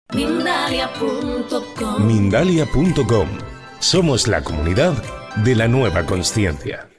Mindalia.com. Mindalia.com. Somos la comunidad de la nueva consciencia.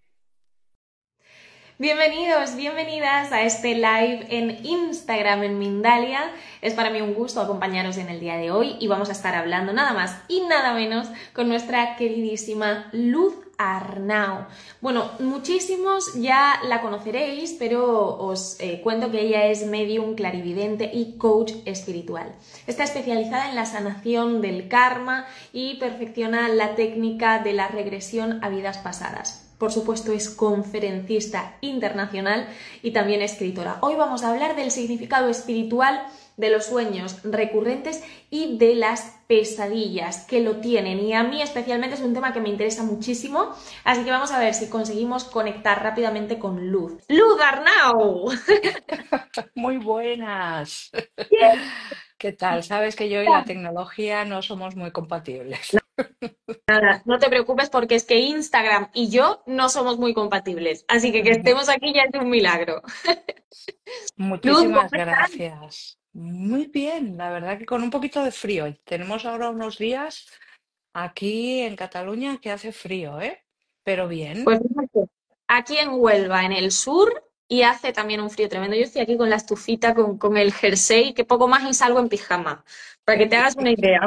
Bienvenidos, bienvenidas a este live en Instagram en Mindalia. Es para mí un gusto acompañaros en el día de hoy y vamos a estar hablando nada más y nada menos con nuestra queridísima Luz Arnau. Bueno, muchísimos ya la conoceréis, pero os cuento que ella es medium, clarividente y coach espiritual. Está especializada en la sanación del karma y perfecciona la técnica de la regresión a vidas pasadas. Por supuesto, es conferencista internacional y también escritora. Hoy vamos a hablar del significado espiritual de los sueños recurrentes y de las pesadillas que lo tienen. Y a mí especialmente es un tema que me interesa muchísimo, así que vamos a ver si conseguimos conectar rápidamente con Luz. ¡Luz Arnau! Muy buenas. Bien. ¿Qué tal? Sabes que yo y la tecnología no somos muy compatibles. Nada, no te preocupes porque es que Instagram y yo no somos muy compatibles, así que estemos aquí ya es un milagro. Luz, ¿cómo Muchísimas estás? gracias. Muy bien, la verdad que con un poquito de frío. Tenemos ahora unos días aquí en Cataluña que hace frío, ¿eh? Pero bien. Pues fíjate, aquí en Huelva, en el sur, y hace también un frío tremendo. Yo estoy aquí con la estufita, con el jersey, que poco más y salgo en pijama, para que te hagas una idea.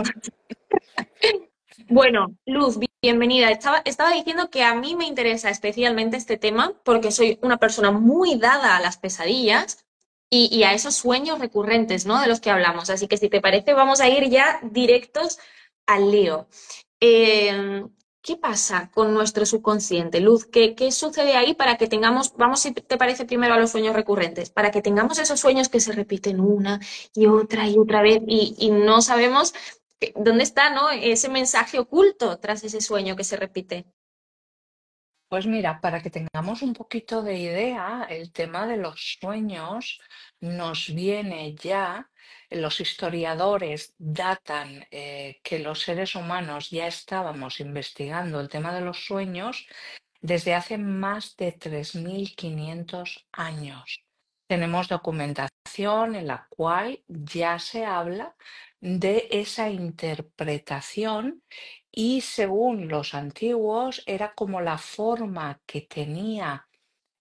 Bueno, Luz, bienvenida. Estaba diciendo que a mí me interesa especialmente este tema porque soy una persona muy dada a las pesadillas y a esos sueños recurrentes, ¿no? De los que hablamos. Así que si te parece, vamos a ir ya directos al lío. Eh, ¿Qué pasa con nuestro subconsciente, Luz? ¿Qué sucede ahí para que tengamos, vamos si te parece primero a los sueños recurrentes, para que tengamos esos sueños que se repiten una y otra vez y no sabemos dónde está, ¿no? Ese mensaje oculto tras ese sueño que se repite? Pues mira, para que tengamos un poquito de idea, el tema de los sueños nos viene ya, los historiadores datan que los seres humanos ya estábamos investigando el tema de los sueños desde hace más de 3.500 años. Tenemos documentación en la cual ya se habla de esa interpretación y según los antiguos era como la forma que tenía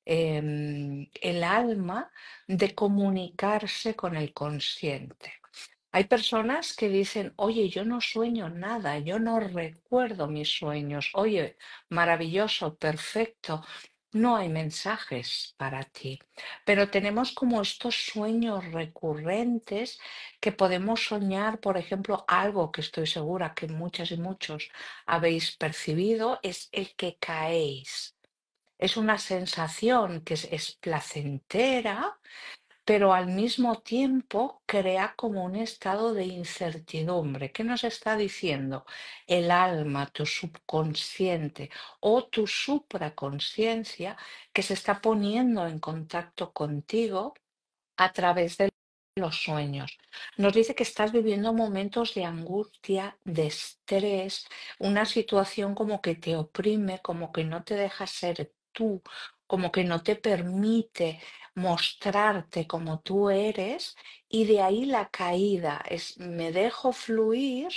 el alma de comunicarse con el consciente. Hay personas que dicen, oye, yo no sueño nada, yo no recuerdo mis sueños. Oye, maravilloso, perfecto. No hay mensajes para ti, pero tenemos como estos sueños recurrentes que podemos soñar, por ejemplo, algo que estoy segura que muchas y muchos habéis percibido, es el que caéis. Es una sensación que es placentera, pero al mismo tiempo crea como un estado de incertidumbre. ¿Qué nos está diciendo el alma, tu subconsciente o tu supraconsciencia que se está poniendo en contacto contigo a través de los sueños? Nos dice que estás viviendo momentos de angustia, de estrés, una situación como que te oprime, como que no te deja ser tú, como que no te permite mostrarte como tú eres, y de ahí la caída es me dejo fluir,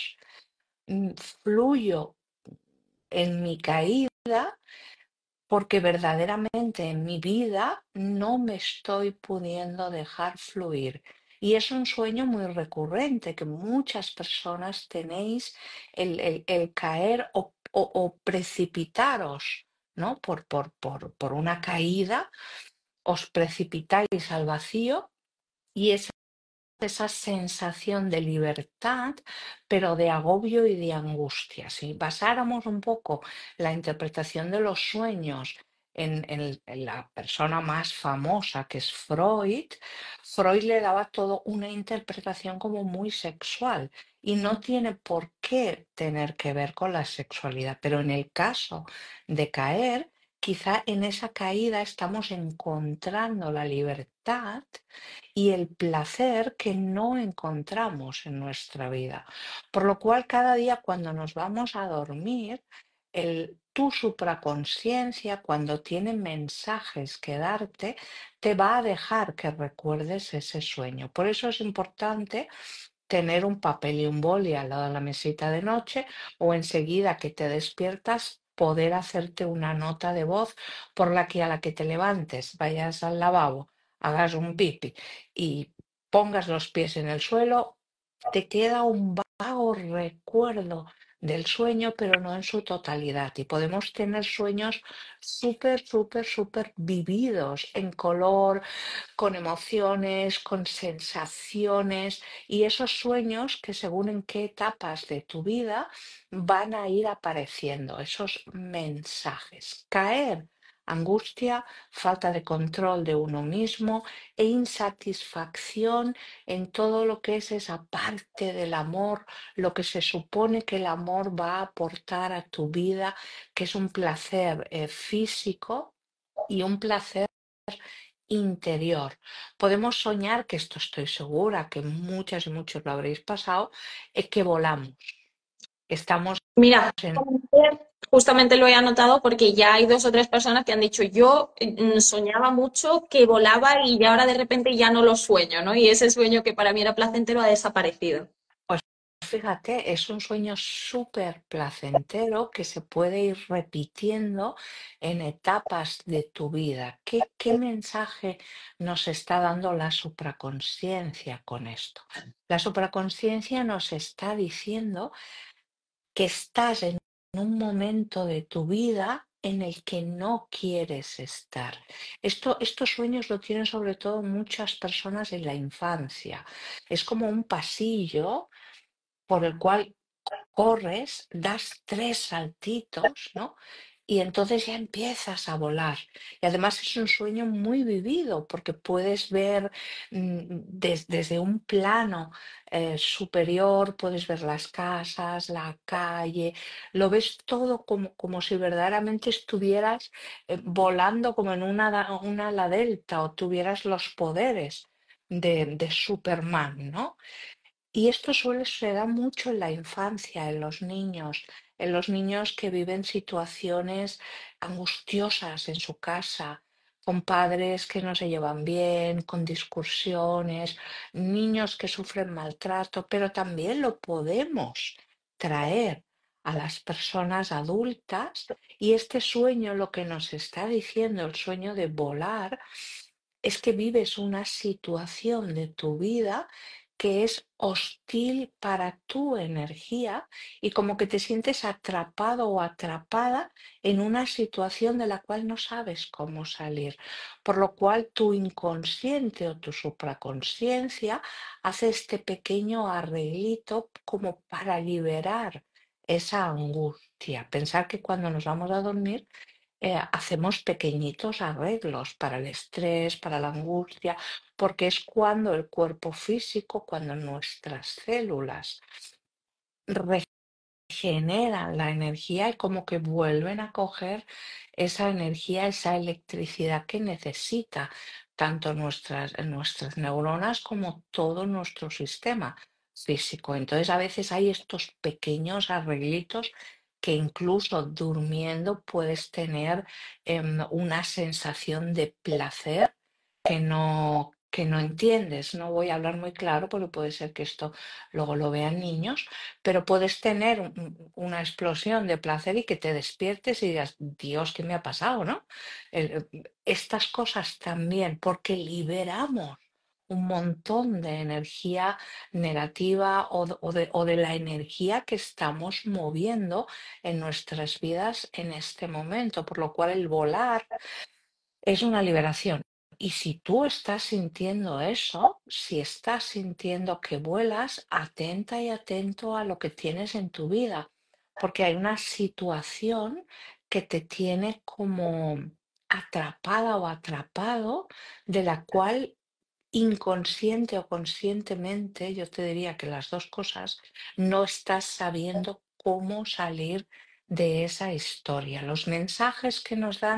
fluyo en mi caída porque verdaderamente en mi vida no me estoy pudiendo dejar fluir. Y es un sueño muy recurrente que muchas personas tenéis, el caer o precipitaros, ¿no? Por una caída, os precipitáis al vacío y esa sensación de libertad, pero de agobio y de angustia. Si basáramos un poco la interpretación de los sueños en la persona más famosa, que es Freud, Freud le daba todo una interpretación como muy sexual y no tiene por qué tener que ver con la sexualidad, pero en el caso de caer, quizá en esa caída estamos encontrando la libertad y el placer que no encontramos en nuestra vida. Por lo cual, cada día cuando nos vamos a dormir, tu supraconsciencia, cuando tiene mensajes que darte, te va a dejar que recuerdes ese sueño. Por eso es importante tener un papel y un boli al lado de la mesita de noche o enseguida que te despiertas poder hacerte una nota de voz por la que a la que te levantes, vayas al lavabo, hagas un pipi y pongas los pies en el suelo, te queda un vago recuerdo del sueño, pero no en su totalidad. Y podemos tener sueños súper, súper, súper vividos en color, con emociones, con sensaciones y esos sueños que según en qué etapas de tu vida van a ir apareciendo, esos mensajes. Caer, angustia, falta de control de uno mismo e insatisfacción en todo lo que es esa parte del amor, lo que se supone que el amor va a aportar a tu vida, que es un placer físico y un placer interior. Podemos soñar, que esto estoy segura que muchas y muchos lo habréis pasado, que volamos. Estamos Mira, en... justamente lo he anotado porque ya hay 2 o 3 personas que han dicho, yo soñaba mucho que volaba y ahora de repente ya no lo sueño, ¿no? Y ese sueño que para mí era placentero ha desaparecido. Pues fíjate, es un sueño súper placentero que se puede ir repitiendo en etapas de tu vida. ¿Qué mensaje nos está dando la supraconsciencia con esto? La supraconsciencia nos está diciendo que estás en un momento de tu vida en el que no quieres estar. Estos sueños lo tienen sobre todo muchas personas en la infancia. Es como un pasillo por el cual corres, das 3 saltitos, ¿no? Y entonces ya empiezas a volar. Y además es un sueño muy vivido porque puedes ver desde un plano superior, puedes ver las casas, la calle, lo ves todo como si verdaderamente estuvieras volando como en una ala delta o tuvieras los poderes de Superman, ¿no? Y esto se da mucho en la infancia, en los niños que viven situaciones angustiosas en su casa, con padres que no se llevan bien, con discusiones, niños que sufren maltrato, pero también lo podemos traer a las personas adultas y este sueño lo que nos está diciendo, el sueño de volar, es que vives una situación de tu vida que es hostil para tu energía y como que te sientes atrapado o atrapada en una situación de la cual no sabes cómo salir, por lo cual tu inconsciente o tu supraconsciencia hace este pequeño arreglito como para liberar esa angustia. Pensar que cuando nos vamos a dormir hacemos pequeñitos arreglos para el estrés, para la angustia, porque es cuando el cuerpo físico, cuando nuestras células generan la energía y como que vuelven a coger esa energía, esa electricidad que necesita tanto nuestras neuronas como todo nuestro sistema físico. Entonces a veces hay estos pequeños arreglitos que incluso durmiendo puedes tener una sensación de placer que no entiendes. No voy a hablar muy claro porque puede ser que esto luego lo vean niños, pero puedes tener una explosión de placer y que te despiertes y digas, Dios, ¿qué me ha pasado, no? Estas cosas también, porque liberamos un montón de energía negativa o de la energía que estamos moviendo en nuestras vidas en este momento, por lo cual el volar es una liberación. Y si tú estás sintiendo eso, si estás sintiendo que vuelas, atenta y atento a lo que tienes en tu vida, porque hay una situación que te tiene como atrapada o atrapado, de la cual inconsciente o conscientemente, yo te diría que las dos cosas, no estás sabiendo cómo salir de esa historia. Los mensajes que nos dan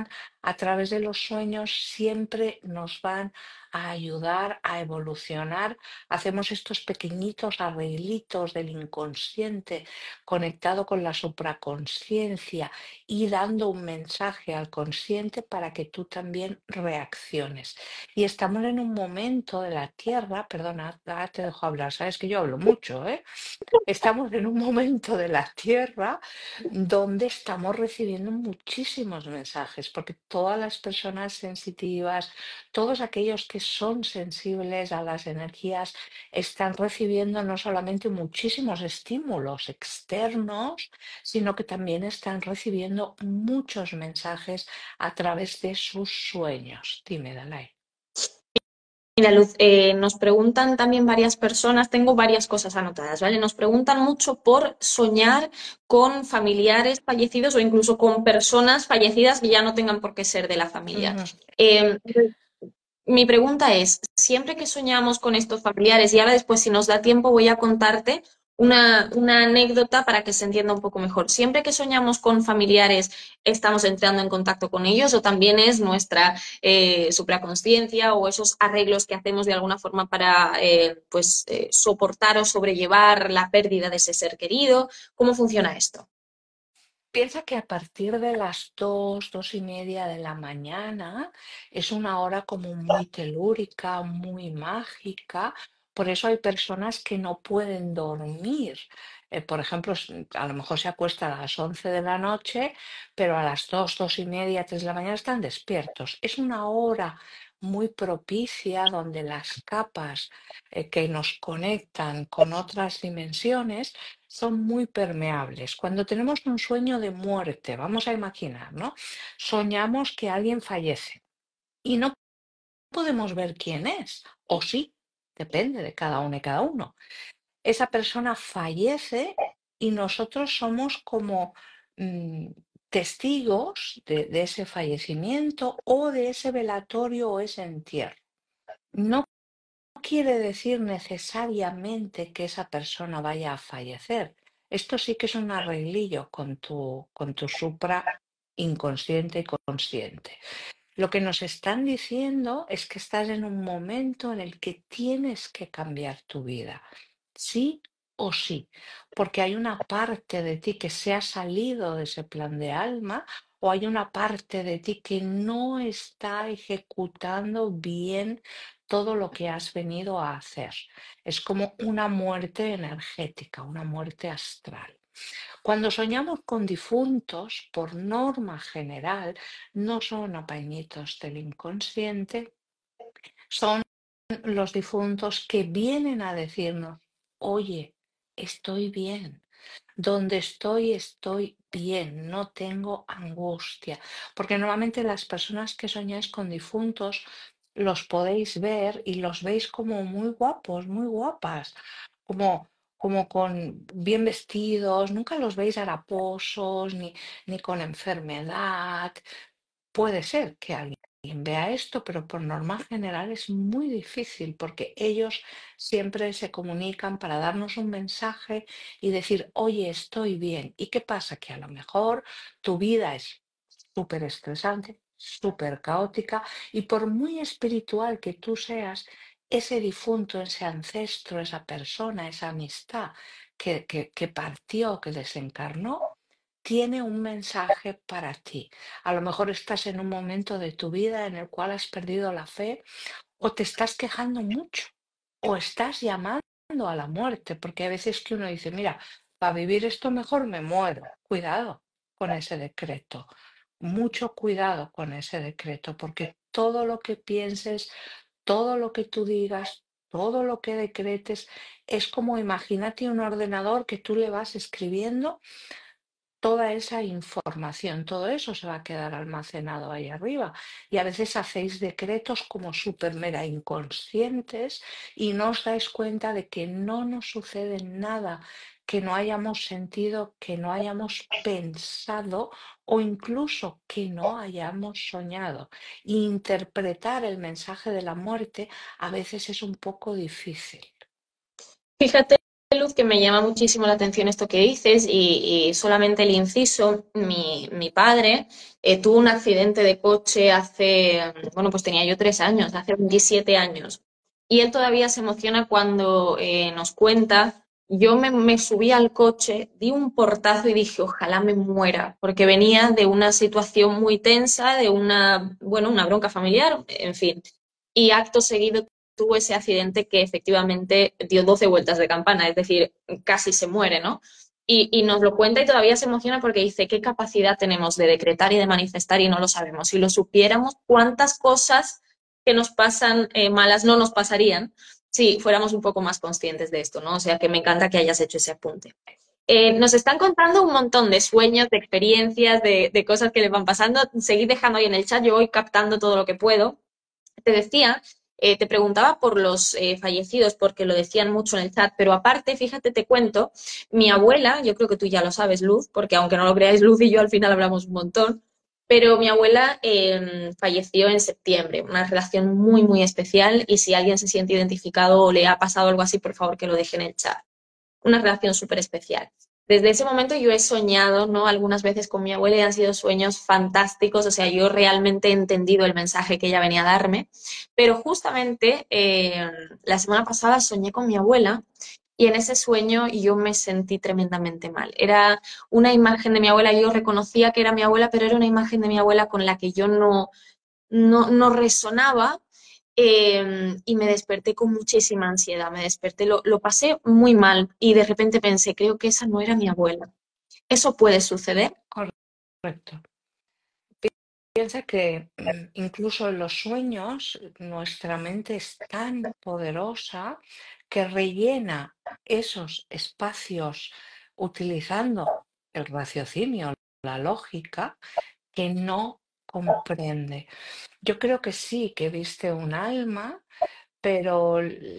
a través de los sueños siempre nos van a ayudar a evolucionar. Hacemos estos pequeñitos arreglitos del inconsciente conectado con la supraconsciencia y dando un mensaje al consciente para que tú también reacciones. Y estamos en un momento de la Tierra, perdona, ahora te dejo hablar, sabes que yo hablo mucho, ¿eh? Estamos en un momento de la Tierra donde estamos recibiendo muchísimos mensajes, porque todas las personas sensitivas, todos aquellos que son sensibles a las energías, están recibiendo no solamente muchísimos estímulos externos, sino que también están recibiendo muchos mensajes a través de sus sueños. Dime, Dalai. Mira, Luz, nos preguntan también varias personas, tengo varias cosas anotadas, ¿vale? Nos preguntan mucho por soñar con familiares fallecidos o incluso con personas fallecidas que ya no tengan por qué ser de la familia. Ujú. Eh, Mi pregunta es, siempre que soñamos con estos familiares, y ahora después si nos da tiempo voy a contarte una anécdota para que se entienda un poco mejor. Siempre que soñamos con familiares, ¿estamos entrando en contacto con ellos o también es nuestra supraconsciencia o esos arreglos que hacemos de alguna forma para soportar o sobrellevar la pérdida de ese ser querido? ¿Cómo funciona esto? Piensa que a partir de las 2, 2:30 de la mañana es una hora como muy telúrica, muy mágica. Por eso hay personas que no pueden dormir. Por ejemplo, a lo mejor se acuestan a las 11 de la noche, pero a las 2, 2:30, 3 de la mañana están despiertos. Es una hora muy propicia donde las capas que nos conectan con otras dimensiones son muy permeables. Cuando tenemos un sueño de muerte, vamos a imaginar, ¿no? Soñamos que alguien fallece y no podemos ver quién es, o sí, depende de cada uno y cada uno. Esa persona fallece y nosotros somos como mm, testigos de ese fallecimiento o de ese velatorio o ese entierro. No quiere decir necesariamente que esa persona vaya a fallecer. Esto sí que es un arreglillo con tu supra inconsciente y consciente. Lo que nos están diciendo es que estás en un momento en el que tienes que cambiar tu vida, sí o sí, porque hay una parte de ti que se ha salido de ese plan de alma o hay una parte de ti que no está ejecutando bien todo lo que has venido a hacer. Es como una muerte energética, una muerte astral. Cuando soñamos con difuntos, por norma general, no son apañitos del inconsciente, son los difuntos que vienen a decirnos, oye, estoy bien, donde estoy bien, no tengo angustia. Porque normalmente las personas que soñáis con difuntos los podéis ver y los veis como muy guapos, muy guapas, como, como con bien vestidos, nunca los veis haraposos ni con enfermedad. Puede ser que alguien vea esto, pero por norma general es muy difícil porque ellos siempre se comunican para darnos un mensaje y decir, oye, estoy bien. ¿Y qué pasa? Que a lo mejor tu vida es súper estresante, súper caótica y por muy espiritual que tú seas, ese difunto, ese ancestro, esa persona, esa amistad que partió, que desencarnó, tiene un mensaje para ti. A lo mejor estás en un momento de tu vida en el cual has perdido la fe o te estás quejando mucho o estás llamando a la muerte, porque hay veces que uno dice, mira, para vivir esto mejor me muero. Cuidado con ese decreto, mucho cuidado con ese decreto, porque todo lo que pienses, todo lo que tú digas, todo lo que decretes, es como imagínate un ordenador que tú le vas escribiendo toda esa información, todo eso se va a quedar almacenado ahí arriba. Y a veces hacéis decretos como súper mega inconscientes y no os dais cuenta de que no nos sucede nada que no hayamos sentido, que no hayamos pensado o incluso que no hayamos soñado. Interpretar el mensaje de la muerte a veces es un poco difícil. Fíjate. Luz, que me llama muchísimo la atención esto que dices y solamente el inciso, mi padre tuvo un accidente de coche hace, bueno, pues tenía yo 3 años, hace 27 años. Y él todavía se emociona cuando nos cuenta, me subí al coche, di un portazo y dije, ojalá me muera, porque venía de una situación muy tensa, de una, bueno, una bronca familiar, en fin. Y acto seguido tuvo ese accidente que efectivamente dio 12 vueltas de campana, es decir, casi se muere, ¿no? Y nos lo cuenta y todavía se emociona porque dice, ¿qué capacidad tenemos de decretar y de manifestar y no lo sabemos? Si lo supiéramos, ¿cuántas cosas que nos pasan malas no nos pasarían si fuéramos un poco más conscientes de esto, ¿no? O sea que me encanta que hayas hecho ese apunte. Nos están contando un montón de sueños, de experiencias, de cosas que les van pasando. Seguid dejando ahí en el chat, yo voy captando todo lo que puedo. Te decía, te preguntaba por los fallecidos porque lo decían mucho en el chat, pero aparte, fíjate, te cuento, mi abuela, yo creo que tú ya lo sabes, Luz, porque aunque no lo creáis, Luz y yo al final hablamos un montón, pero mi abuela falleció en septiembre, una relación muy, muy especial y si alguien se siente identificado o le ha pasado algo así, por favor que lo deje en el chat, una relación súper especial. Desde ese momento yo he soñado, ¿no? Algunas veces con mi abuela y han sido sueños fantásticos, o sea, yo realmente he entendido el mensaje que ella venía a darme, pero justamente la semana pasada soñé con mi abuela y en ese sueño yo me sentí tremendamente mal. Era una imagen de mi abuela, yo reconocía que era mi abuela, pero era una imagen de mi abuela con la que yo no resonaba y me desperté con muchísima ansiedad, me desperté, lo pasé muy mal y de repente pensé, creo que esa no era mi abuela. ¿Eso puede suceder? Correcto. Piensa que incluso en los sueños nuestra mente es tan poderosa que rellena esos espacios utilizando el raciocinio, la lógica, que no comprende. Yo creo que sí, que viste un alma, pero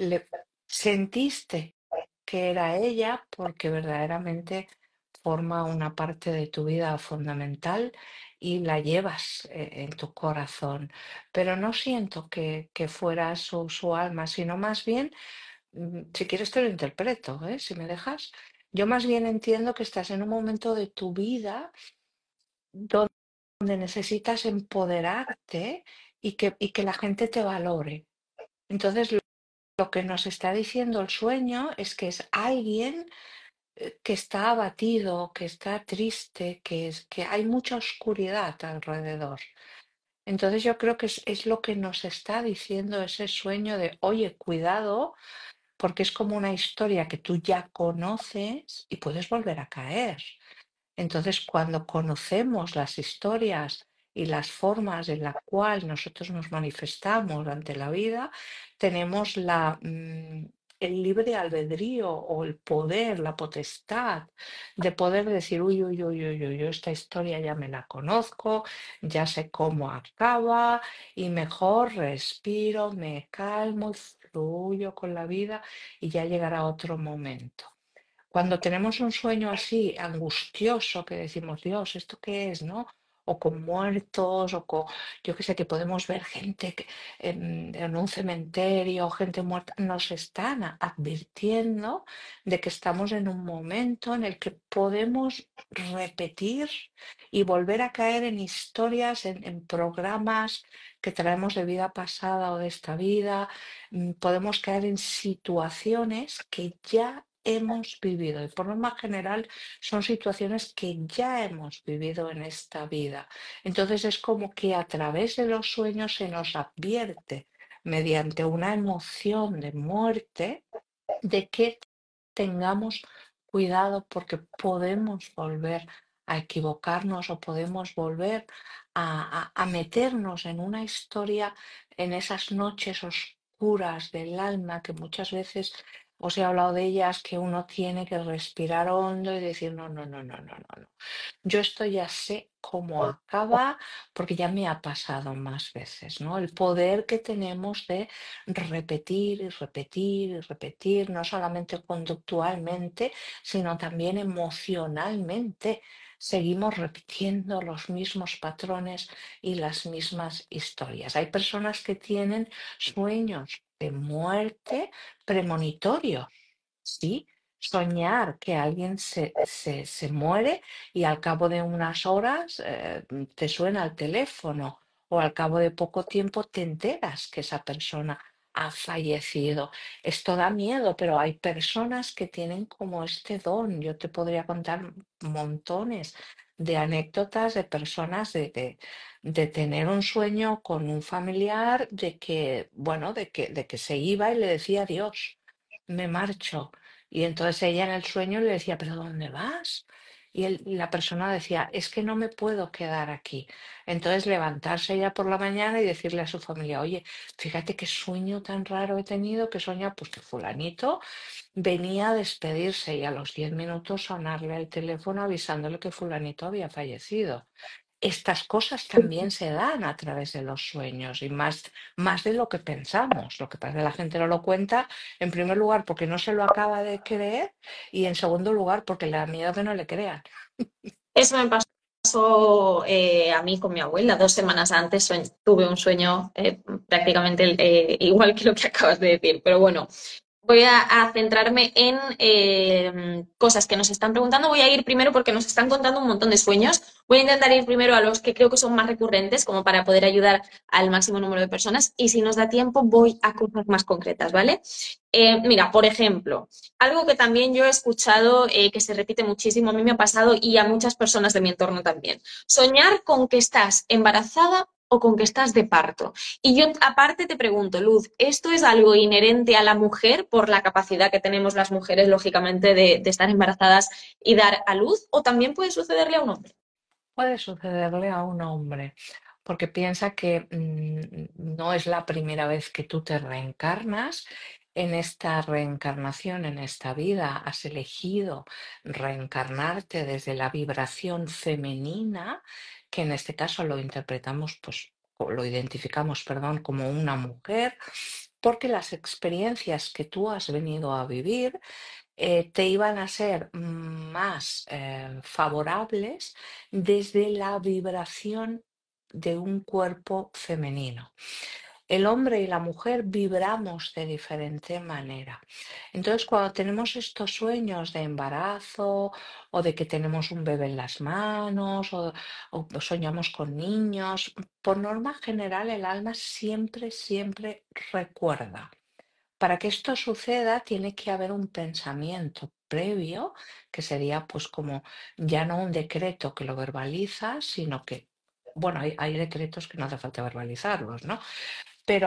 sentiste que era ella porque verdaderamente forma una parte de tu vida fundamental y la llevas en tu corazón. Pero no siento que fuera su alma, sino más bien, si quieres te lo interpreto, ¿eh? Si me dejas, yo más bien entiendo que estás en un momento de tu vida donde necesitas empoderarte y que la gente te valore. Entonces, lo que nos está diciendo el sueño es que es alguien que está abatido, que está triste, que hay mucha oscuridad alrededor. Entonces yo creo que es lo que nos está diciendo ese sueño de, oye, cuidado, porque es como una historia que tú ya conoces y puedes volver a caer. Entonces, cuando conocemos las historias y las formas en la cual nosotros nos manifestamos ante la vida, tenemos el libre albedrío o el poder, la potestad de poder decir, uy, uy, uy, uy, uy, esta historia ya me la conozco, ya sé cómo acaba y mejor respiro, me calmo y fluyo con la vida y ya llegará otro momento. Cuando tenemos un sueño así angustioso que decimos, Dios, ¿esto qué es, no? O con muertos, o con, yo qué sé, que podemos ver gente en un cementerio, gente muerta, nos están advirtiendo de que estamos en un momento en el que podemos repetir y volver a caer en historias, en programas que traemos de vida pasada o de esta vida. Podemos caer en situaciones que ya hemos vivido y por norma general son situaciones que ya hemos vivido en esta vida. Entonces es como que a través de los sueños se nos advierte mediante una emoción de muerte de que tengamos cuidado porque podemos volver a equivocarnos o podemos volver a meternos en una historia, en esas noches oscuras del alma que muchas veces os he hablado de ellas, que uno tiene que respirar hondo y decir, no, no, no, no, no, no, no. Yo esto ya sé cómo acaba porque ya me ha pasado más veces, ¿no? El poder que tenemos de repetir y repetir y repetir, no solamente conductualmente, sino también emocionalmente. Seguimos repitiendo los mismos patrones y las mismas historias. Hay personas que tienen sueños de muerte premonitorios, ¿sí? soñar que alguien se muere y al cabo de unas horas te suena el teléfono o al cabo de poco tiempo te enteras que esa persona ha fallecido. Esto da miedo, pero hay personas que tienen como este don. Yo te podría contar montones de anécdotas de personas de tener un sueño con un familiar de que, bueno, de que se iba y le decía adiós, me marcho. Y entonces ella en el sueño le decía, ¿pero dónde vas? Y la persona decía, es que no me puedo quedar aquí. Entonces levantarse ella por la mañana y decirle a su familia, oye, fíjate qué sueño tan raro he tenido, que sueña pues que fulanito venía a despedirse y a los 10 minutos sonarle el teléfono avisándole que fulanito había fallecido. Estas cosas también se dan a través de los sueños y más de lo que pensamos. Lo que pasa es que la gente no lo cuenta, en primer lugar, porque no se lo acaba de creer y en segundo lugar, porque le da miedo que no le crean. Eso me pasó a mí con mi abuela 2 semanas antes. Tuve un sueño prácticamente igual que lo que acabas de decir, pero bueno, voy a centrarme en cosas que nos están preguntando. Voy a ir primero porque nos están contando un montón de sueños. Voy a intentar ir primero a los que creo que son más recurrentes, como para poder ayudar al máximo número de personas. Y si nos da tiempo, voy a cosas más concretas, ¿vale? Mira, por ejemplo, algo que también yo he escuchado que se repite muchísimo, a mí me ha pasado y a muchas personas de mi entorno también. Soñar con que estás embarazada o con que estás de parto. Y yo aparte te pregunto, Luz, ¿esto es algo inherente a la mujer por la capacidad que tenemos las mujeres, lógicamente, de estar embarazadas y dar a luz? ¿O también puede sucederle a un hombre? Puede sucederle a un hombre, porque piensa que no es la primera vez que tú te reencarnas. En esta reencarnación, en esta vida, has elegido reencarnarte desde la vibración femenina, que en este caso lo interpretamos, pues, o lo identificamos, perdón, como una mujer, porque las experiencias que tú has venido a vivir te iban a ser más favorables desde la vibración de un cuerpo femenino. El hombre y la mujer vibramos de diferente manera. Entonces, cuando tenemos estos sueños de embarazo o de que tenemos un bebé en las manos o soñamos con niños, por norma general el alma siempre, siempre recuerda. Para que esto suceda, tiene que haber un pensamiento previo, que sería pues como ya no un decreto que lo verbaliza, sino que, bueno, hay decretos que no hace falta verbalizarlos, ¿no? Pero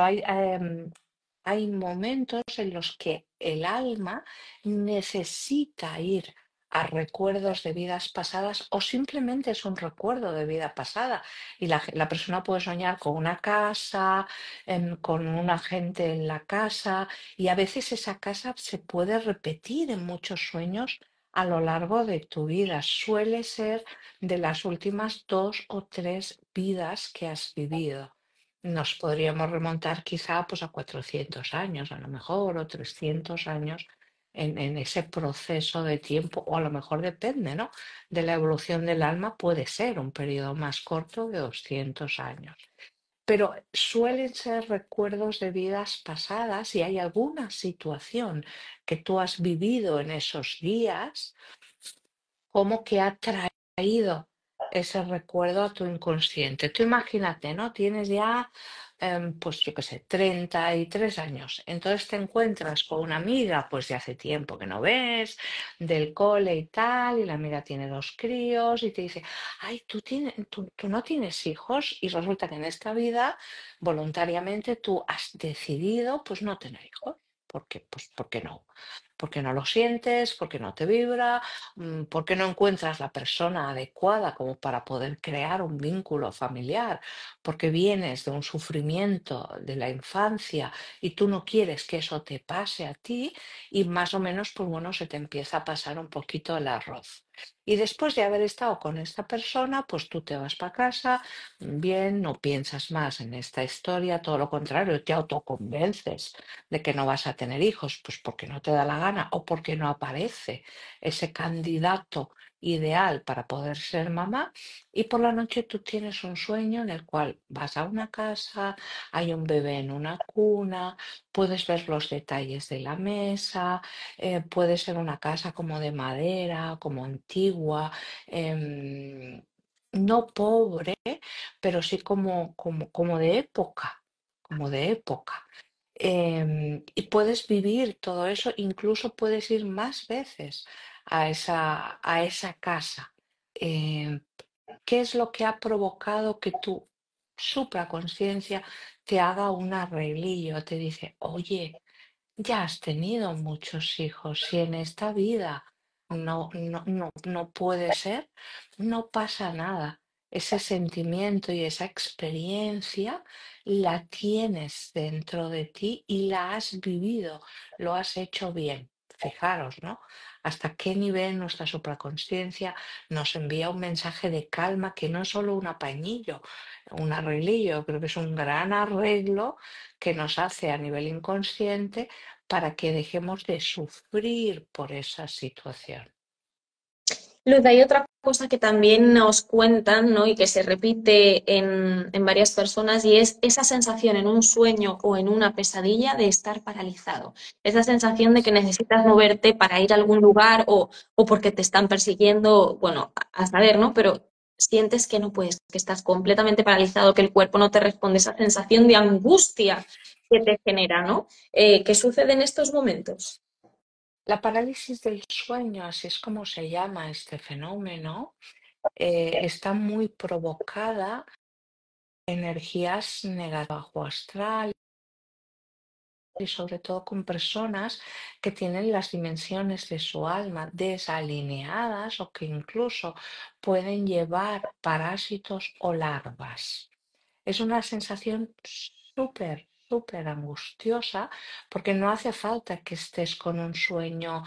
hay momentos en los que el alma necesita ir a recuerdos de vidas pasadas o simplemente es un recuerdo de vida pasada y la persona puede soñar con una casa, con una gente en la casa y a veces esa casa se puede repetir en muchos sueños a lo largo de tu vida. Suele ser de las últimas 2 o 3 vidas que has vivido. Nos podríamos remontar quizá pues, a 400 años, a lo mejor, o 300 años en ese proceso de tiempo, o a lo mejor depende, ¿no? De la evolución del alma, puede ser un periodo más corto de 200 años. Pero suelen ser recuerdos de vidas pasadas y hay alguna situación que tú has vivido en esos días como que ha traído ese recuerdo a tu inconsciente. Tú imagínate, ¿no? Tienes ya, pues yo qué sé, 33 años. Entonces te encuentras con una amiga, pues de hace tiempo que no ves, del cole y tal, y la amiga tiene 2 críos y te dice, ay, tú no tienes hijos y resulta que en esta vida voluntariamente tú has decidido pues no tener hijos. ¿Por qué? Pues porque no. Porque no lo sientes, porque no te vibra, ¿por qué no encuentras la persona adecuada como para poder crear un vínculo familiar? Porque vienes de un sufrimiento de la infancia y tú no quieres que eso te pase a ti y más o menos, pues bueno, se te empieza a pasar un poquito el arroz. Y después de haber estado con esta persona, pues tú te vas para casa, bien, no piensas más en esta historia, todo lo contrario, te autoconvences de que no vas a tener hijos, pues porque no te da la gana o porque no aparece ese candidato ideal para poder ser mamá, y por la noche tú tienes un sueño en el cual vas a una casa, hay un bebé en una cuna, puedes ver los detalles de la mesa, puede ser una casa como de madera, como antigua, em, no pobre, pero sí como de época, como de época. Y puedes vivir todo eso, incluso puedes ir más veces a esa casa. Em, ¿Qué es lo que ha provocado que tu supraconsciencia te haga un arreglillo? Te dice, oye, ya has tenido muchos hijos. Si en esta vida no puede ser, no pasa nada. Ese sentimiento y esa experiencia la tienes dentro de ti y la has vivido, lo has hecho bien. Fijaros, ¿no? Hasta qué nivel nuestra supraconsciencia nos envía un mensaje de calma que no es solo un apañillo, un arreglillo, creo que es un gran arreglo que nos hace a nivel inconsciente para que dejemos de sufrir por esa situación. Luz, hay otra cosa que también nos cuentan, ¿no? Y que se repite en varias personas y es esa sensación en un sueño o en una pesadilla de estar paralizado. Esa sensación de que necesitas moverte para ir a algún lugar o porque te están persiguiendo, bueno, a saber, ¿no? Pero sientes que no puedes, que estás completamente paralizado, que el cuerpo no te responde, esa sensación de angustia que te genera, ¿no? ¿Qué sucede en estos momentos? La parálisis del sueño, así es como se llama este fenómeno, está muy provocada por energías negativas bajo astral y sobre todo con personas que tienen las dimensiones de su alma desalineadas o que incluso pueden llevar parásitos o larvas. Es una sensación súper angustiosa porque no hace falta que estés con un sueño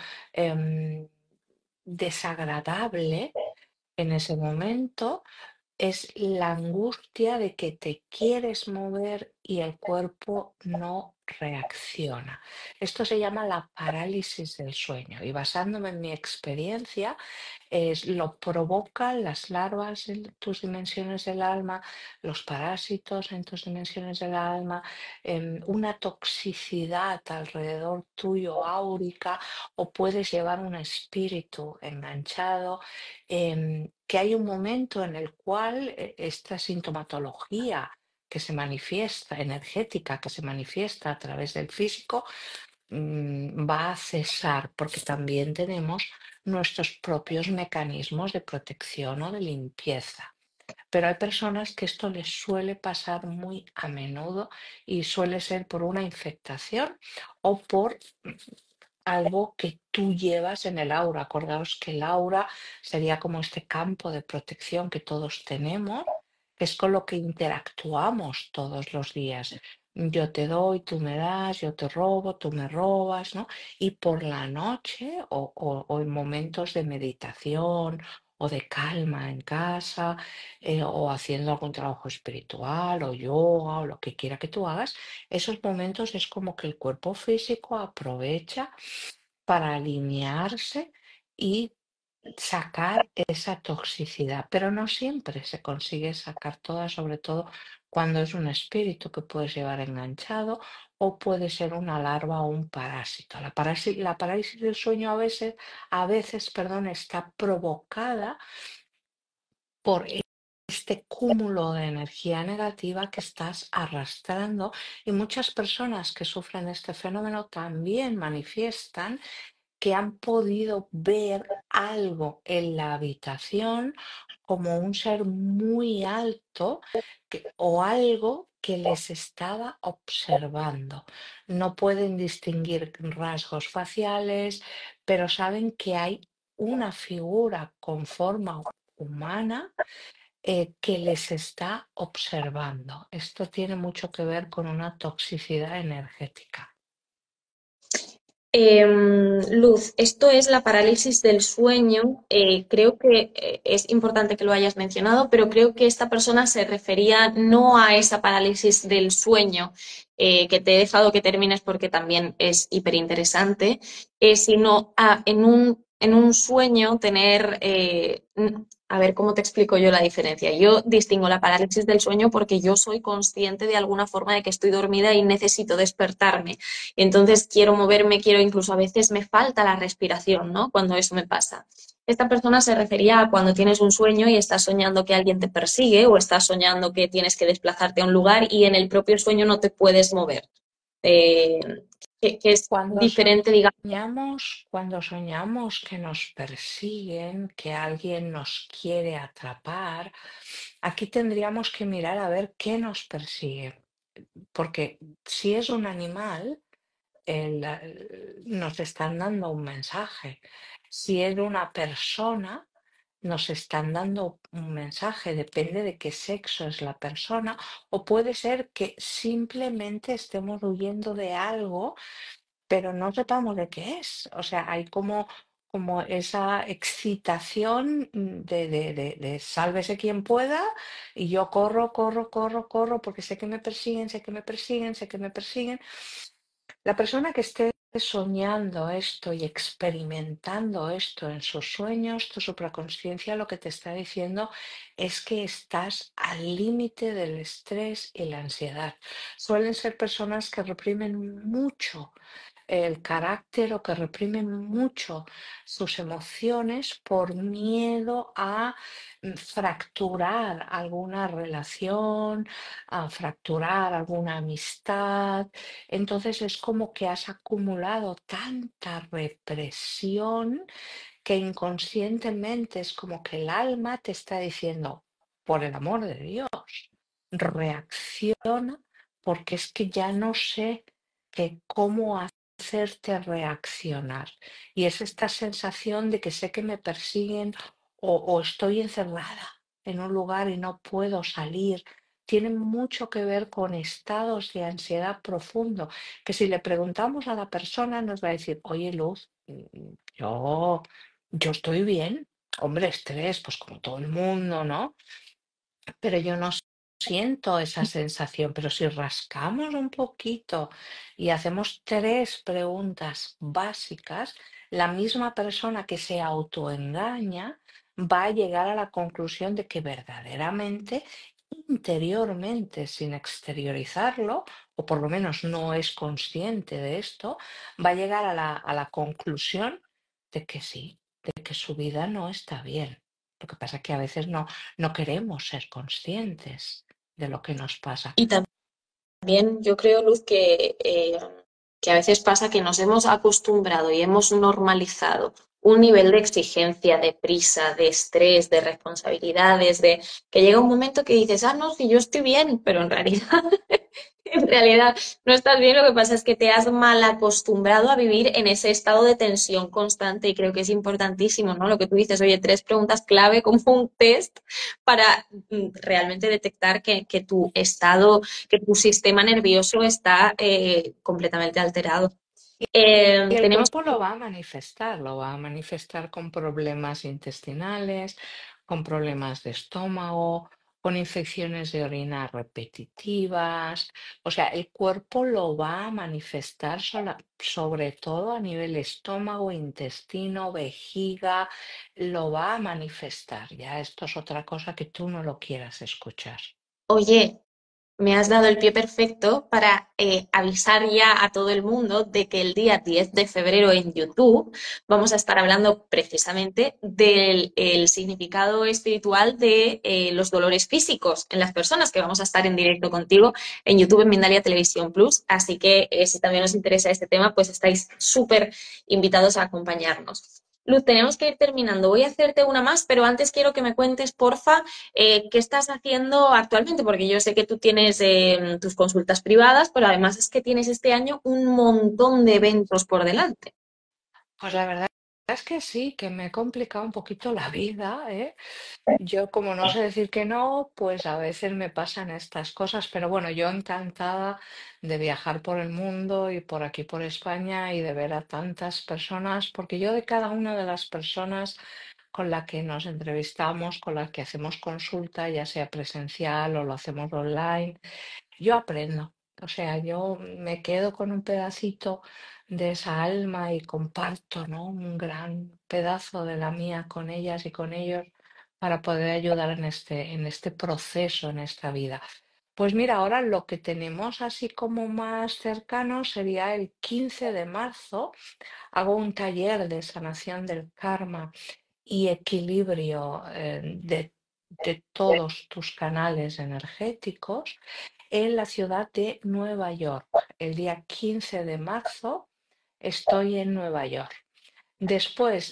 desagradable en ese momento, es la angustia de que te quieres mover y el cuerpo no reacciona. Esto se llama la parálisis del sueño y basándome en mi experiencia, lo provocan las larvas en tus dimensiones del alma, los parásitos en tus dimensiones del alma, una toxicidad alrededor tuyo áurica o puedes llevar un espíritu enganchado, que hay un momento en el cual esta sintomatología que se manifiesta, energética, que se manifiesta a través del físico, va a cesar porque también tenemos nuestros propios mecanismos de protección o de limpieza. Pero hay personas que esto les suele pasar muy a menudo y suele ser por una infectación o por algo que tú llevas en el aura. Acordaos que el aura sería como este campo de protección que todos tenemos, que es con lo que interactuamos todos los días. Yo te doy, tú me das, yo te robo, tú me robas, ¿no? Y por la noche o en momentos de meditación o de calma en casa, o haciendo algún trabajo espiritual o yoga o lo que quiera que tú hagas, esos momentos es como que el cuerpo físico aprovecha para alinearse y sacar esa toxicidad, pero no siempre se consigue sacar toda, sobre todo cuando es un espíritu que puedes llevar enganchado o puede ser una larva o un parásito. La parálisis del sueño a veces, perdón, está provocada por este cúmulo de energía negativa que estás arrastrando y muchas personas que sufren este fenómeno también manifiestan que han podido ver algo en la habitación como un ser muy alto o algo que les estaba observando. No pueden distinguir rasgos faciales, pero saben que hay una figura con forma humana que les está observando. Esto tiene mucho que ver con una toxicidad energética. Luz, esto es la parálisis del sueño. Creo que es importante que lo hayas mencionado, pero creo que esta persona se refería no a esa parálisis del sueño, que te he dejado que termines porque también es hiperinteresante, sino en un en un sueño tener, a ver, ¿cómo te explico yo la diferencia? Yo distingo la parálisis del sueño porque yo soy consciente de alguna forma de que estoy dormida y necesito despertarme. Entonces quiero moverme, quiero incluso a veces me falta la respiración, ¿no? Cuando eso me pasa. Esta persona se refería a cuando tienes un sueño y estás soñando que alguien te persigue o estás soñando que tienes que desplazarte a un lugar y en el propio sueño no te puedes mover. Eh, que es Cuando diferente, digamos. soñamos que nos persiguen, que alguien nos quiere atrapar, aquí tendríamos que mirar a ver qué nos persigue. Porque si es un animal, nos están dando un mensaje. Si es una persona, nos están dando un mensaje. Depende de qué sexo es la persona. O puede ser que simplemente estemos huyendo de algo pero no sepamos de qué es. O sea, hay como esa excitación de sálvese quien pueda y yo corro, corro, corro, corro porque sé que me persiguen, sé que me persiguen, sé que me persiguen. La persona que esté soñando esto y experimentando esto en sus sueños, tu supraconsciencia lo que te está diciendo es que estás al límite del estrés y la ansiedad. Suelen ser personas que reprimen mucho el carácter o que reprimen mucho sus emociones por miedo a fracturar alguna relación, a fracturar alguna amistad. Entonces es como que has acumulado tanta represión que inconscientemente es como que el alma te está diciendo, por el amor de Dios, reacciona porque es que ya no sé que cómo hacerte reaccionar. Y es esta sensación de que sé que me persiguen o estoy encerrada en un lugar y no puedo salir. Tiene mucho que ver con estados de ansiedad profundo, que si le preguntamos a la persona nos va a decir, oye Luz, yo estoy bien. Hombre, estrés, pues como todo el mundo, ¿no? Pero yo no siento esa sensación. Pero si rascamos un poquito y hacemos tres preguntas básicas, la misma persona que se autoengaña va a llegar a la conclusión de que verdaderamente, interiormente, sin exteriorizarlo, o por lo menos no es consciente de esto, va a llegar a la conclusión de que sí, de que su vida no está bien. Lo que pasa es que a veces no queremos ser conscientes de lo que nos pasa. Y también yo creo, Luz, que a veces pasa que nos hemos acostumbrado y hemos normalizado un nivel de exigencia, de prisa, de estrés, de responsabilidades, de que llega un momento que dices, ah, no, si yo estoy bien, pero en realidad en realidad no estás bien, lo que pasa es que te has mal acostumbrado a vivir en ese estado de tensión constante y creo que es importantísimo, ¿no? Lo que tú dices, oye, tres preguntas clave como un test para realmente detectar que tu estado, que tu sistema nervioso está completamente alterado. Y el Tenemos cuerpo lo va a manifestar con problemas intestinales, con problemas de estómago, con infecciones de orina repetitivas. O sea, el cuerpo lo va a manifestar sobre todo a nivel estómago, intestino, vejiga, lo va a manifestar. Ya esto es otra cosa que tú no lo quieras escuchar. Oye, me has dado el pie perfecto para avisar ya a todo el mundo de que el día 10 de febrero en YouTube vamos a estar hablando precisamente del el significado espiritual de los dolores físicos en las personas, que vamos a estar en directo contigo en YouTube en Mindalia Televisión Plus. Así que si también os interesa este tema, pues estáis súper invitados a acompañarnos. Luz, tenemos que ir terminando. Voy a hacerte una más, pero antes quiero que me cuentes, porfa, ¿qué estás haciendo actualmente? Porque yo sé que tú tienes tus consultas privadas, pero además es que tienes este año un montón de eventos por delante. Pues la verdad es que sí, que me he complicado un poquito la vida, ¿eh? Yo como no sé decir que no, pues a veces me pasan estas cosas, pero bueno, yo encantada de viajar por el mundo y por aquí por España y de ver a tantas personas, porque yo de cada una de las personas con las que nos entrevistamos, con las que hacemos consulta, ya sea presencial o lo hacemos online, yo aprendo. O sea, yo me quedo con un pedacito de esa alma y comparto, ¿no? Un gran pedazo de la mía con ellas y con ellos para poder ayudar en este proceso, en esta vida. Pues mira, ahora lo que tenemos así como más cercano sería el 15 de marzo. Hago un taller de sanación del karma y equilibrio de todos tus canales energéticos en la ciudad de Nueva York. El día 15 de marzo estoy en Nueva York. Después,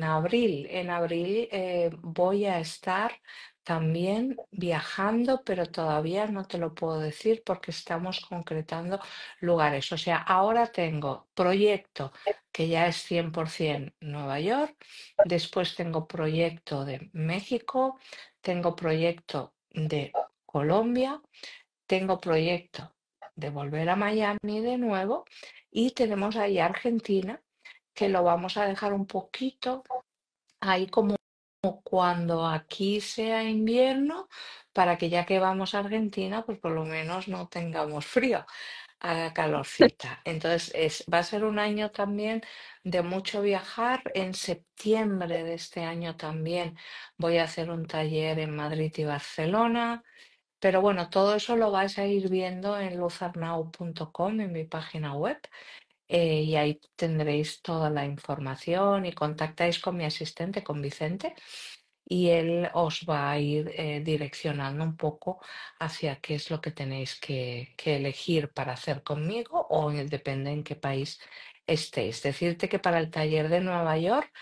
en abril voy a estar también viajando, pero todavía no te lo puedo decir porque estamos concretando lugares. O sea, ahora tengo proyecto que ya es 100% Nueva York, después tengo proyecto de México, tengo proyecto de Colombia, tengo proyecto de volver a Miami de nuevo y tenemos ahí Argentina que lo vamos a dejar un poquito ahí como cuando aquí sea invierno, para que ya que vamos a Argentina, pues por lo menos no tengamos frío, haga calorcita. Entonces va a ser un año también de mucho viajar. En septiembre de este año también voy a hacer un taller en Madrid y Barcelona. Pero bueno, todo eso lo vais a ir viendo en luzarnau.com, en mi página web, y ahí tendréis toda la información y contactáis con mi asistente, con Vicente, y él os va a ir direccionando un poco hacia qué es lo que tenéis que elegir para hacer conmigo o depende en qué país estéis. Decirte que para el taller de Nueva York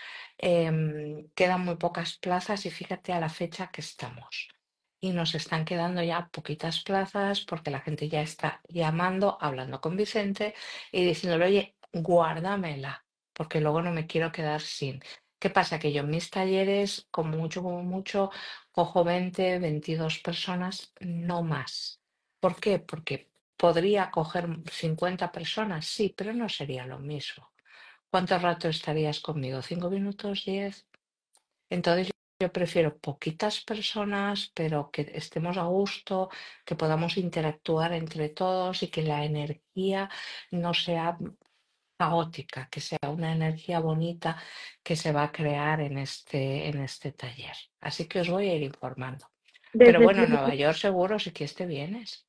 quedan muy pocas plazas y fíjate a la fecha que estamos. Y nos están quedando ya poquitas plazas porque la gente ya está llamando, hablando con Vicente y diciéndole, oye, guárdamela, porque luego no me quiero quedar sin. ¿Qué pasa? Que yo en mis talleres, como mucho, cojo 20, 22 personas, no más. ¿Por qué? Porque podría coger 50 personas, sí, pero no sería lo mismo. ¿Cuánto rato estarías conmigo? ¿5 minutos? ¿10? Entonces yo prefiero poquitas personas, pero que estemos a gusto, que podamos interactuar entre todos y que la energía no sea caótica, que sea una energía bonita que se va a crear en este taller. Así que os voy a ir informando. Pero Desde, bueno, Nueva York seguro, si quieres te vienes.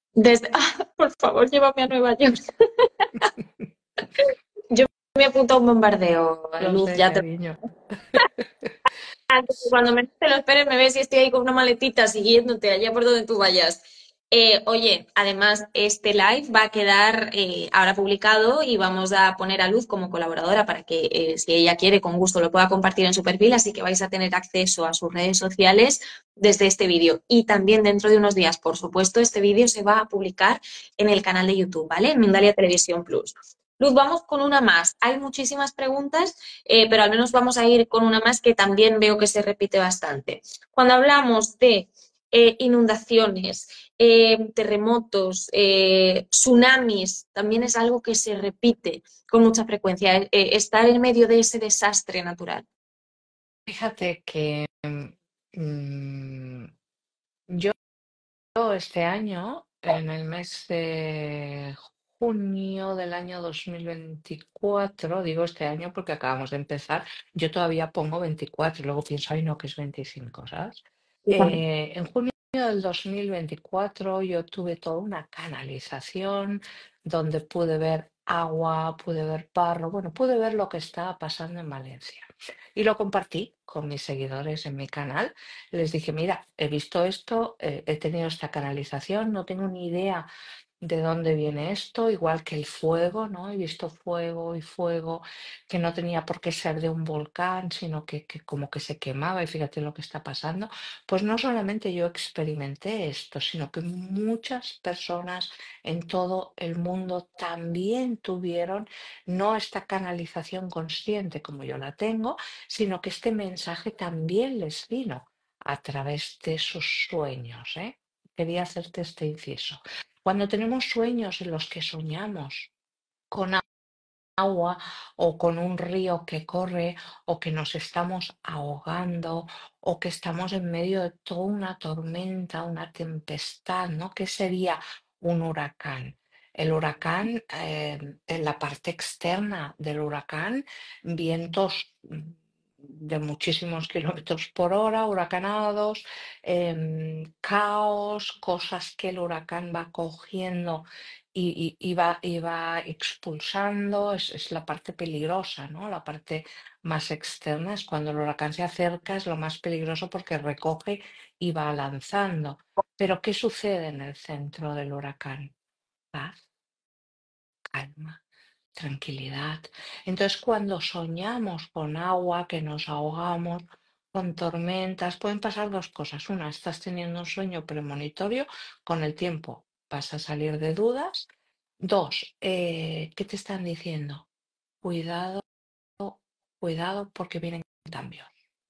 por favor, llévame a Nueva York. Yo me apunto a un bombardeo, Lo Luz, sé, ya te... cariño. Cuando menos te lo esperes, me ves y estoy ahí con una maletita siguiéndote allá por donde tú vayas. Oye, además, este live va a quedar ahora publicado y vamos a poner a Luz como colaboradora para que, si ella quiere, con gusto lo pueda compartir en su perfil, así que vais a tener acceso a sus redes sociales desde este vídeo. Y también dentro de unos días, por supuesto, este vídeo se va a publicar en el canal de YouTube, ¿vale? En Mindalia Televisión Plus. Luz, vamos con una más. Hay muchísimas preguntas, pero al menos vamos a ir con una más que también veo que se repite bastante. Cuando hablamos de inundaciones, terremotos, tsunamis, también es algo que se repite con mucha frecuencia, estar en medio de ese desastre natural. Fíjate que mm, yo este año, en el mes de junio del año 2024, digo este año porque acabamos de empezar, yo todavía pongo 24 y luego pienso, ay no, que es 25, ¿sabes? En junio del 2024 yo tuve toda una canalización donde pude ver agua, pude ver barro, bueno, pude ver lo que estaba pasando en Valencia. Y lo compartí con mis seguidores en mi canal. Les dije, mira, he visto esto, he tenido esta canalización, no tengo ni idea de dónde viene esto, igual que el fuego, ¿no? He visto fuego y fuego que no tenía por qué ser de un volcán, sino que como que se quemaba y fíjate lo que está pasando. Pues no solamente yo experimenté esto, sino que muchas personas en todo el mundo también tuvieron no esta canalización consciente como yo la tengo, sino que este mensaje también les vino a través de sus sueños, ¿eh? Quería hacerte este inciso. Cuando tenemos sueños en los que soñamos con agua o con un río que corre o que nos estamos ahogando o que estamos en medio de toda una tormenta, una tempestad, ¿no? ¿Qué sería un huracán? El huracán, en la parte externa del huracán, vientos de muchísimos kilómetros por hora, huracanados, caos, cosas que el huracán va cogiendo y va expulsando, es la parte peligrosa, ¿no? La parte más externa es cuando el huracán se acerca, es lo más peligroso porque recoge y va lanzando. Pero ¿qué sucede en el centro del huracán? Paz, calma, tranquilidad. Entonces, cuando soñamos con agua, que nos ahogamos, con tormentas, pueden pasar dos cosas. Una, estás teniendo un sueño premonitorio, con el tiempo vas a salir de dudas. Dos, ¿qué te están diciendo? Cuidado, cuidado, porque vienen cambios.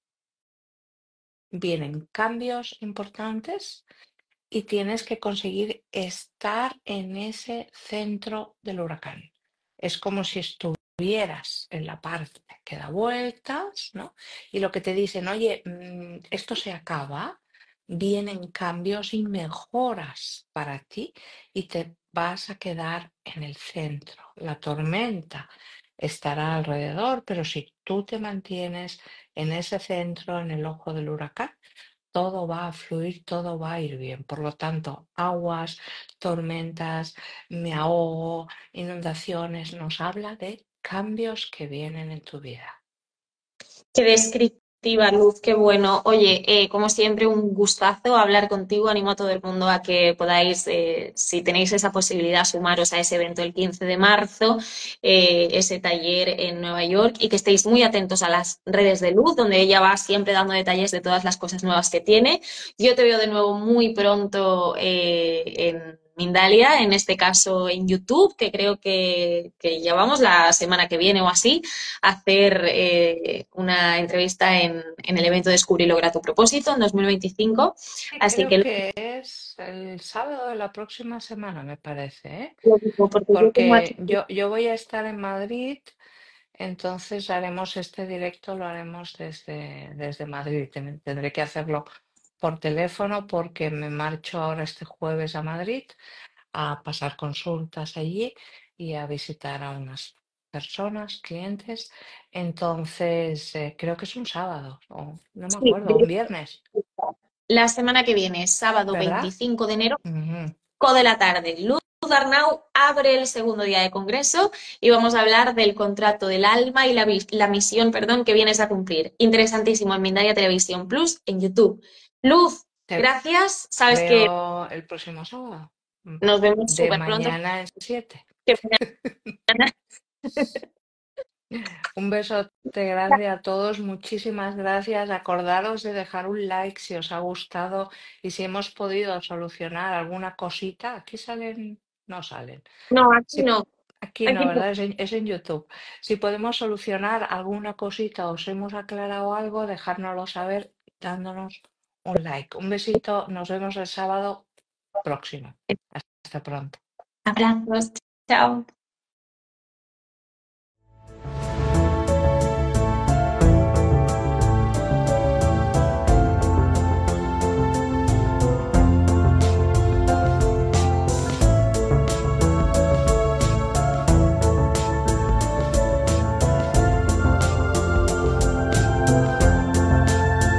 Vienen cambios importantes y tienes que conseguir estar en ese centro del huracán. Es como si estuvieras en la parte que da vueltas, ¿no? Y lo que te dicen, oye, esto se acaba, vienen cambios y mejoras para ti y te vas a quedar en el centro. La tormenta estará alrededor, pero si tú te mantienes en ese centro, en el ojo del huracán, todo va a fluir, todo va a ir bien. Por lo tanto, aguas, tormentas, me ahogo, inundaciones, nos habla de cambios que vienen en tu vida. Qué descriptiva, Luz, qué bueno. Oye, como siempre, un gustazo hablar contigo. Animo a todo el mundo a que podáis, si tenéis esa posibilidad, sumaros a ese evento el 15 de marzo, ese taller en Nueva York, y que estéis muy atentos a las redes de Luz, donde ella va siempre dando detalles de todas las cosas nuevas que tiene. Yo te veo de nuevo muy pronto en Mindalia, en este caso en YouTube, que creo que ya vamos la semana que viene o así hacer una entrevista en el evento Descubre y logra tu propósito en 2025. Y Así creo que que es el sábado de la próxima semana, me parece, ¿eh? lo digo porque yo como Porque yo voy a estar en Madrid, entonces haremos este directo, lo haremos desde Madrid. Tendré que hacerlo por teléfono porque me marcho ahora este jueves a Madrid a pasar consultas allí y a visitar a unas personas, clientes. Entonces, creo que es un sábado, o no me sí, acuerdo, un viernes, la semana que viene, sábado ¿verdad? 25 de enero, Ujú. 5 de la tarde, Luz Arnau abre el segundo día de congreso y vamos a hablar del contrato del alma y la misión, perdón, que vienes a cumplir. Interesantísimo en Mindalia Televisión Plus en YouTube. Luz, Te gracias. Sabes que veo el próximo sábado, nos vemos de súper pronto. mañana en 7. Que mañana Un besote grande a todos, muchísimas gracias. Acordaros de dejar un like si os ha gustado y si hemos podido solucionar alguna cosita. Aquí salen, no salen. no, aquí Si, no. aquí no, Aquí no. ¿verdad? Es en YouTube. Si podemos solucionar alguna cosita, os hemos aclarado algo, dejárnoslo saber dándonos un like. Un besito, nos vemos el sábado próximo. Hasta pronto. Abrazos. Chao.